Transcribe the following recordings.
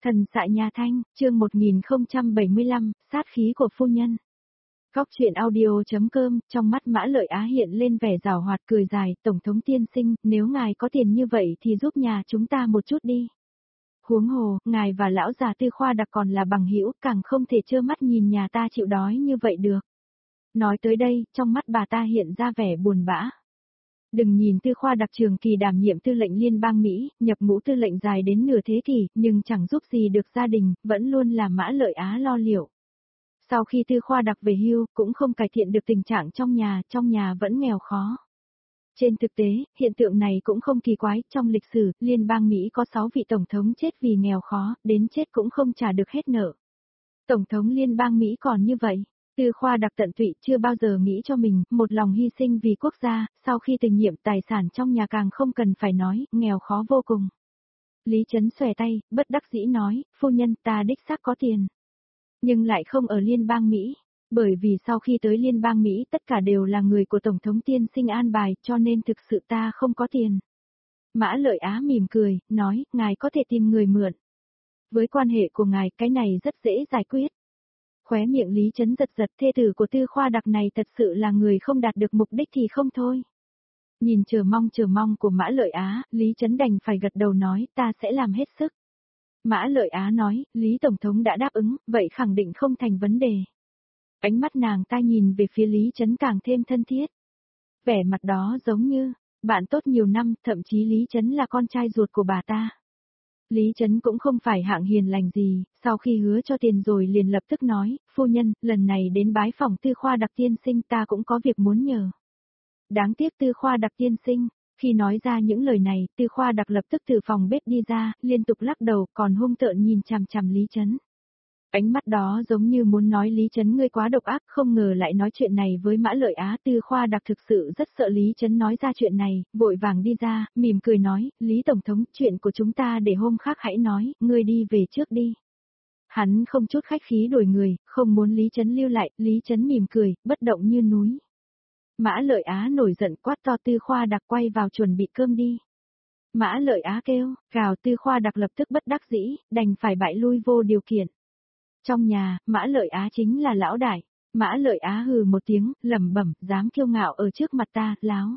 Thần xạ nhà Thanh, chương 1075, sát khí của phu nhân. Góc truyện audio.com, trong mắt Mã Lợi Á hiện lên vẻ giảo hoạt cười dài, Tổng thống tiên sinh, nếu ngài có tiền như vậy thì giúp nhà chúng ta một chút đi. Huống hồ, ngài và lão già Tư Khoa Đặc còn là bằng hữu, càng không thể trơ mắt nhìn nhà ta chịu đói như vậy được. Nói tới đây, trong mắt bà ta hiện ra vẻ buồn bã. Đừng nhìn Tư Khoa Đặc trường kỳ đảm nhiệm tư lệnh liên bang Mỹ, nhập ngũ tư lệnh dài đến nửa thế kỷ, nhưng chẳng giúp gì được gia đình, vẫn luôn là Mã Lợi Á lo liệu. Sau khi Tư Khoa Đặc về hưu, cũng không cải thiện được tình trạng trong nhà vẫn nghèo khó. Trên thực tế, hiện tượng này cũng không kỳ quái, trong lịch sử, liên bang Mỹ có 6 vị tổng thống chết vì nghèo khó, đến chết cũng không trả được hết nợ. Tổng thống liên bang Mỹ còn như vậy. Tư Khoa Đặc tận tụy chưa bao giờ nghĩ cho mình, một lòng hy sinh vì quốc gia, sau khi từ nhiệm tài sản trong nhà càng không cần phải nói, nghèo khó vô cùng. Lý Trấn xòe tay, bất đắc dĩ nói, phu nhân ta đích xác có tiền. Nhưng lại không ở liên bang Mỹ, bởi vì sau khi tới liên bang Mỹ tất cả đều là người của Tổng thống tiên sinh an bài cho nên thực sự ta không có tiền. Mã Lợi Á mỉm cười, nói, ngài có thể tìm người mượn. Với quan hệ của ngài cái này rất dễ giải quyết. Khóe miệng Lý Trấn giật giật, thê tử của Tư Khoa Đặc này thật sự là người không đạt được mục đích thì không thôi. Nhìn chờ mong của Mã Lợi Á, Lý Trấn đành phải gật đầu nói ta sẽ làm hết sức. Mã Lợi Á nói, Lý Tổng thống đã đáp ứng, vậy khẳng định không thành vấn đề. Ánh mắt nàng ta nhìn về phía Lý Trấn càng thêm thân thiết. Vẻ mặt đó giống như, bạn tốt nhiều năm, thậm chí Lý Trấn là con trai ruột của bà ta. Lý Trấn cũng không phải hạng hiền lành gì, sau khi hứa cho tiền rồi liền lập tức nói, phu nhân, lần này đến bái phòng Tư Khoa Đặc tiên sinh ta cũng có việc muốn nhờ. Đáng tiếc Tư Khoa Đặc tiên sinh, khi nói ra những lời này, Tư Khoa Đặc lập tức từ phòng bếp đi ra, liên tục lắc đầu còn hung tợn nhìn chằm chằm Lý Trấn. Ánh mắt đó giống như muốn nói Lý Trấn ngươi quá độc ác, không ngờ lại nói chuyện này với Mã Lợi Á. Tư Khoa Đặc thực sự rất sợ Lý Trấn nói ra chuyện này, vội vàng đi ra, mỉm cười nói, Lý Tổng thống, chuyện của chúng ta để hôm khác hãy nói, ngươi đi về trước đi. Hắn không chút khách khí đuổi người, không muốn Lý Trấn lưu lại, Lý Trấn mỉm cười, bất động như núi. Mã Lợi Á nổi giận quát to Tư Khoa Đặc quay vào chuẩn bị cơm đi. Mã Lợi Á kêu, gào Tư Khoa Đặc lập tức bất đắc dĩ, đành phải bại lui vô điều kiện. Trong nhà, Mã Lợi Á chính là lão đại. Mã Lợi Á hừ một tiếng, lẩm bẩm, dám kiêu ngạo ở trước mặt ta, láo.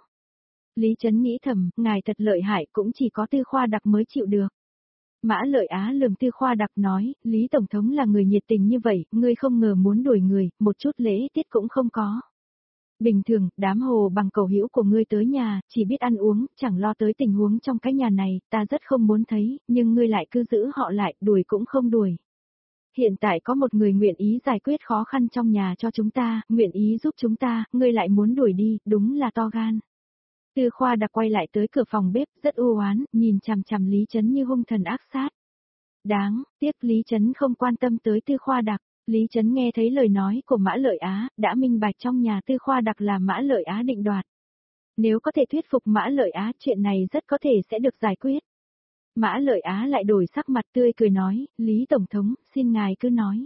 Lý Trấn nghĩ thầm, ngài thật lợi hại cũng chỉ có Tư Khoa Đặc mới chịu được. Mã Lợi Á lườm Tư Khoa Đặc nói, Lý Tổng thống là người nhiệt tình như vậy, ngươi không ngờ muốn đuổi người, một chút lễ tiết cũng không có. Bình thường, đám hồ bằng cầu hữu của ngươi tới nhà, chỉ biết ăn uống, chẳng lo tới tình huống trong cái nhà này, ta rất không muốn thấy, nhưng ngươi lại cứ giữ họ lại, đuổi cũng không đuổi. Hiện tại có một người nguyện ý giải quyết khó khăn trong nhà cho chúng ta, nguyện ý giúp chúng ta, ngươi lại muốn đuổi đi, đúng là to gan. Tư Khoa Đặc quay lại tới cửa phòng bếp, rất u oán, nhìn chằm chằm Lý Trấn như hung thần ác sát. Đáng tiếc Lý Trấn không quan tâm tới Tư Khoa Đặc. Lý Trấn nghe thấy lời nói của Mã Lợi Á, đã minh bạch trong nhà Tư Khoa Đặc là Mã Lợi Á định đoạt. Nếu có thể thuyết phục Mã Lợi Á, chuyện này rất có thể sẽ được giải quyết. Mã Lợi Á lại đổi sắc mặt tươi cười nói, Lý Tổng thống, xin ngài cứ nói.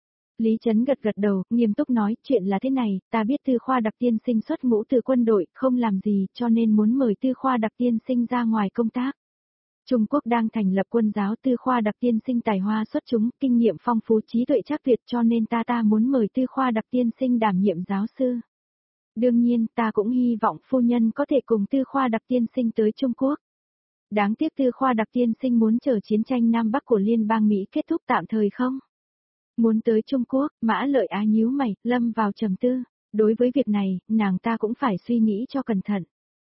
Lý Trấn gật gật đầu, nghiêm túc nói, chuyện là thế này, ta biết Tư Khoa Đặc tiên sinh xuất ngũ từ quân đội, không làm gì, cho nên muốn mời Tư Khoa Đặc tiên sinh ra ngoài công tác. Trung Quốc đang thành lập quân giáo, Tư Khoa Đặc tiên sinh tài hoa xuất chúng, kinh nghiệm phong phú, trí tuệ chắc tuyệt, cho nên ta muốn mời Tư Khoa Đặc tiên sinh đảm nhiệm giáo sư. Đương nhiên, ta cũng hy vọng phu nhân có thể cùng Tư Khoa Đặc tiên sinh tới Trung Quốc. Đáng tiếc Tư Khoa Đặc tiên sinh muốn chờ chiến tranh Nam Bắc của Liên bang Mỹ kết thúc tạm thời không? Muốn tới Trung Quốc, Mã Lợi Á nhíu mày, lâm vào trầm tư. Đối với việc này, nàng ta cũng phải suy nghĩ cho cẩn thận.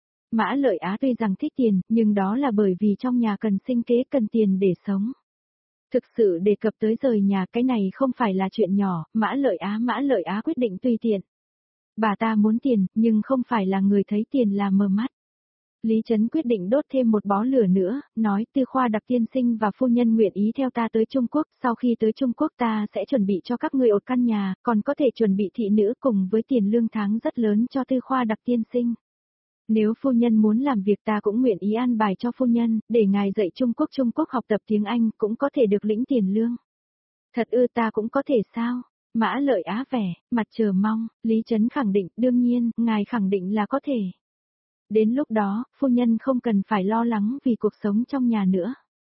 Mã Lợi Á tuy rằng thích tiền, nhưng đó là bởi vì trong nhà cần sinh kế, cần tiền để sống. Thực sự đề cập tới rời nhà, cái này không phải là chuyện nhỏ, Mã Lợi Á quyết định tùy tiện. Bà ta muốn tiền, nhưng không phải là người thấy tiền là mờ mắt. Lý Trấn quyết định đốt thêm một bó lửa nữa, nói Tư Khoa Đặc tiên sinh và phu nhân nguyện ý theo ta tới Trung Quốc, sau khi tới Trung Quốc ta sẽ chuẩn bị cho các người một căn nhà, còn có thể chuẩn bị thị nữ cùng với tiền lương tháng rất lớn cho Tư Khoa Đặc tiên sinh. Nếu phu nhân muốn làm việc ta cũng nguyện ý an bài cho phu nhân, để ngài dạy Trung Quốc học tập tiếng Anh cũng có thể được lĩnh tiền lương. Thật ư, ta cũng có thể sao? Mã Lợi Á vẻ, mặt chờ mong, Lý Trấn khẳng định, đương nhiên, ngài khẳng định là có thể. Đến lúc đó, phu nhân không cần phải lo lắng vì cuộc sống trong nhà nữa.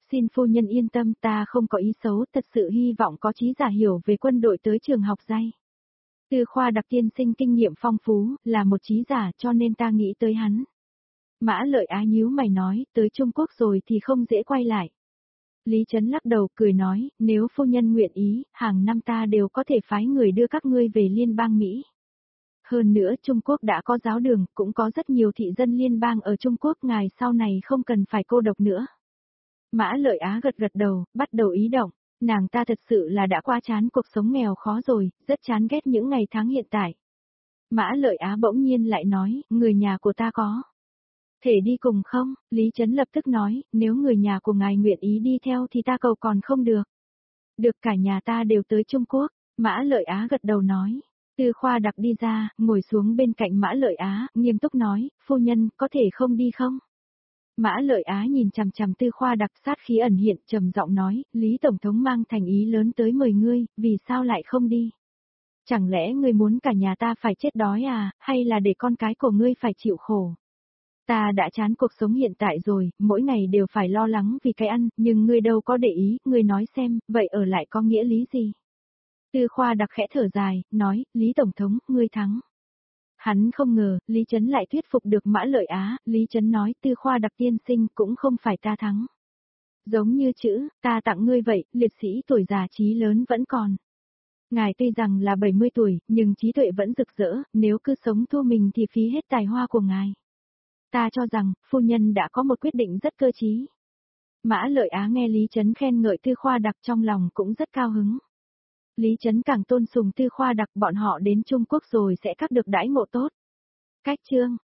Xin phu nhân yên tâm, ta không có ý xấu, thật sự hy vọng có trí giả hiểu về quân đội tới trường học dạy. Tư Khoa Đặc tiên sinh kinh nghiệm phong phú, là một trí giả cho nên ta nghĩ tới hắn. Mã Lợi Á nhíu mày nói, tới Trung Quốc rồi thì không dễ quay lại. Lý Trấn lắc đầu cười nói, nếu phu nhân nguyện ý, hàng năm ta đều có thể phái người đưa các ngươi về liên bang Mỹ. Hơn nữa Trung Quốc đã có giáo đường, cũng có rất nhiều thị dân liên bang ở Trung Quốc, ngài sau này không cần phải cô độc nữa. Mã Lợi Á gật gật đầu, bắt đầu ý động. Nàng ta thật sự là đã qua chán cuộc sống nghèo khó rồi, rất chán ghét những ngày tháng hiện tại. Mã Lợi Á bỗng nhiên lại nói, người nhà của ta có thể đi cùng không? Lý Trấn lập tức nói, nếu người nhà của ngài nguyện ý đi theo thì ta cầu còn không được. Được, cả nhà ta đều tới Trung Quốc. Mã Lợi Á gật đầu nói. Tư Khoa Đặc đi ra, ngồi xuống bên cạnh Mã Lợi Á, nghiêm túc nói, phu nhân, có thể không đi không? Mã Lợi Á nhìn chằm chằm Tư Khoa Đặc, sát khí ẩn hiện, trầm giọng nói, Lý Tổng thống mang thành ý lớn tới mời ngươi, vì sao lại không đi? Chẳng lẽ ngươi muốn cả nhà ta phải chết đói à, hay là để con cái của ngươi phải chịu khổ? Ta đã chán cuộc sống hiện tại rồi, mỗi ngày đều phải lo lắng vì cái ăn, nhưng ngươi đâu có để ý, ngươi nói xem, vậy ở lại có nghĩa lý gì? Tư Khoa Đặc khẽ thở dài, nói, Lý Tổng thống, ngươi thắng. Hắn không ngờ, Lý Trấn lại thuyết phục được Mã Lợi Á, Lý Trấn nói, Tư Khoa Đặc tiên sinh cũng không phải ta thắng. Giống như chữ, ta tặng ngươi vậy, liệt sĩ tuổi già trí lớn vẫn còn. Ngài tuy rằng là 70 tuổi, nhưng trí tuệ vẫn rực rỡ, nếu cứ sống thua mình thì phí hết tài hoa của ngài. Ta cho rằng, phu nhân đã có một quyết định rất cơ trí. Mã Lợi Á nghe Lý Trấn khen ngợi Tư Khoa Đặc trong lòng cũng rất cao hứng. Lý Trấn càng tôn sùng Tư Khoa Đặc, bọn họ đến Trung Quốc rồi sẽ cắt được đãi ngộ tốt. Cách chương